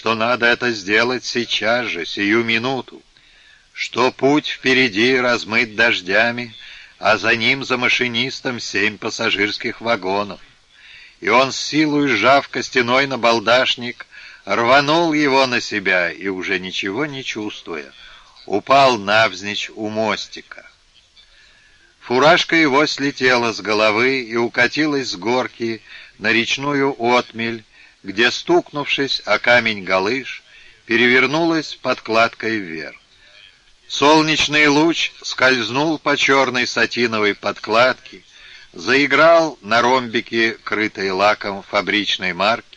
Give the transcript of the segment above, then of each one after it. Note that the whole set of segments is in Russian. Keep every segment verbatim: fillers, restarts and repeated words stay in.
что надо это сделать сейчас же, сию минуту, что путь впереди размыт дождями, а за ним, за машинистом, семь пассажирских вагонов. И он, с силой сжав костяной набалдашник, рванул его на себя и, уже ничего не чувствуя, упал навзничь у мостика. Фуражка его слетела с головы и укатилась с горки на речную отмель, где, стукнувшись о камень галыш, перевернулась подкладкой вверх. Солнечный луч скользнул по черной сатиновой подкладке, заиграл на ромбике, крытой лаком фабричной марки.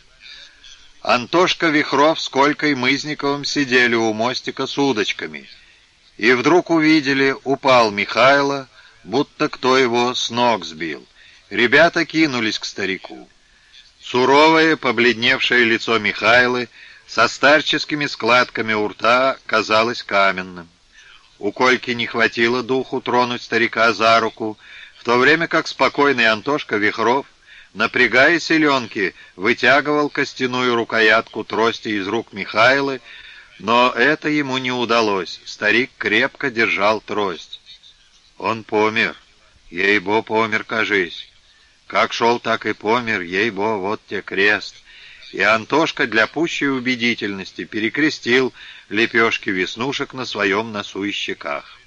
Антошка Вихров с Колькой Мызниковым сидели у мостика с удочками, и вдруг увидели, упал Михайло, будто кто его с ног сбил. Ребята кинулись к старику. Суровое, побледневшее лицо Михайлы со старческими складками у рта казалось каменным. У Кольки не хватило духу тронуть старика за руку, в то время как спокойный Антошка Вихров, напрягая селенки, вытягивал костяную рукоятку трости из рук Михайлы, но это ему не удалось. Старик крепко держал трость. Он помер. Ей-бо, помер, кажись. Как шел, так и помер. Ей-бо, вот те крест. И Антошка для пущей убедительности перекрестил лепешки веснушек на своем носу и щеках.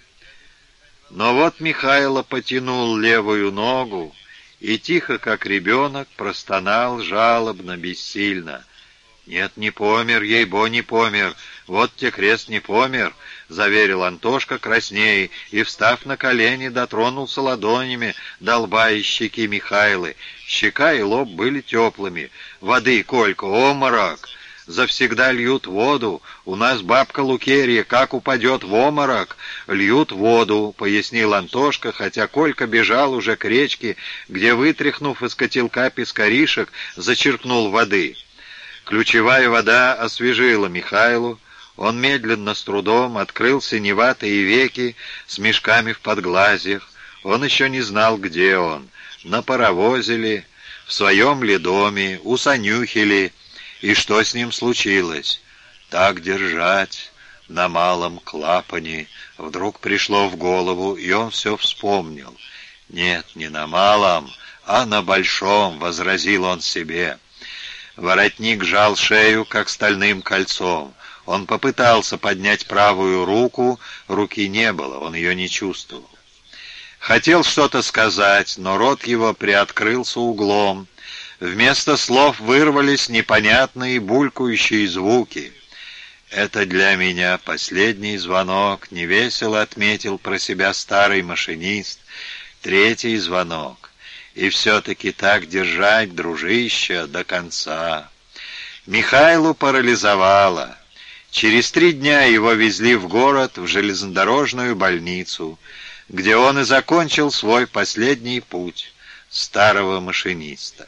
Но вот Михайло потянул левую ногу и тихо, как ребенок, простонал жалобно, бессильно. «Нет, не помер, ей-бо, не помер. Вот те крест, не помер», — заверил Антошка красней и, встав на колени, дотронулся ладонями до лба и щеки Михайлы. Щека и лоб были теплыми. «Воды, Колька, оморок! Завсегда льют воду. У нас бабка Лукерья, как упадет в оморок, льют воду», — пояснил Антошка, хотя Колька бежал уже к речке, где, вытряхнув из котелка пескаришек, зачерпнул воды. Ключевая вода освежила Михайлу. Он медленно, с трудом, открыл синеватые веки с мешками в подглазьях. Он еще не знал, где он. На паровозе ли, в своем ли доме, у Санюхи ли, и что с ним случилось. Так держать на малом клапане вдруг пришло в голову, и он все вспомнил. «Нет, не на малом, а на большом», — возразил он себе. Воротник жал шею, как стальным кольцом. Он попытался поднять правую руку, руки не было, он ее не чувствовал. Хотел что-то сказать, но рот его приоткрылся углом. Вместо слов вырвались непонятные булькающие звуки. «Это для меня последний звонок», — невесело отметил про себя старый машинист. «Третий звонок. И все-таки так держать, дружище, до конца». Михайлу парализовало. Через три дня его везли в город, в железнодорожную больницу, где он и закончил свой последний путь старого машиниста.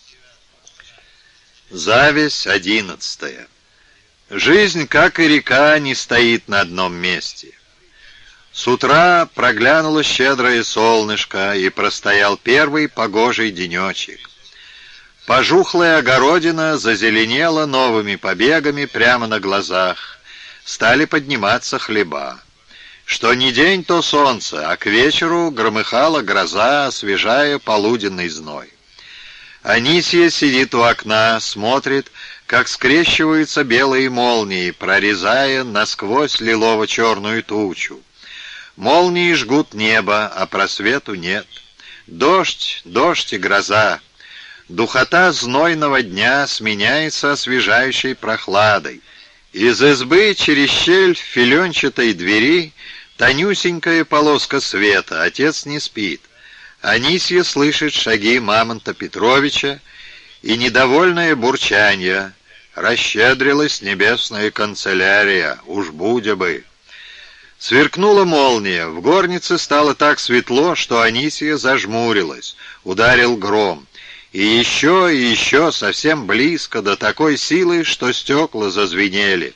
Зависть одиннадцатая. Жизнь, как и река, не стоит на одном месте. С утра проглянуло щедрое солнышко, и простоял первый погожий денечек. Пожухлая огородина зазеленела новыми побегами прямо на глазах. Стали подниматься хлеба. Что ни день, то солнце, а к вечеру громыхала гроза, освежая полуденный зной. Анисья сидит у окна, смотрит, как скрещиваются белые молнии, прорезая насквозь лилово-черную тучу. Молнии жгут небо, а просвету нет. Дождь, дождь и гроза. Духота знойного дня сменяется освежающей прохладой. Из избы через щель в филенчатой двери тонюсенькая полоска света. Отец не спит. Анисья слышит шаги Мамонта Петровича и недовольное бурчанье. Расщедрилась небесная канцелярия, уж будя бы. Сверкнула молния, в горнице стало так светло, что Анисья зажмурилась, ударил гром. И еще, и еще, совсем близко, до такой силы, что стекла зазвенели.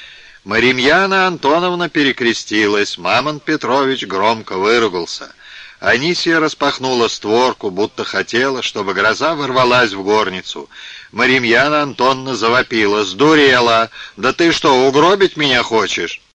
Маримьяна Антоновна перекрестилась, Мамонт Петрович громко выругался. Анисия распахнула створку, будто хотела, чтобы гроза ворвалась в горницу. Маримьяна Антоновна завопила: «Сдурела! Да ты что, угробить меня хочешь?»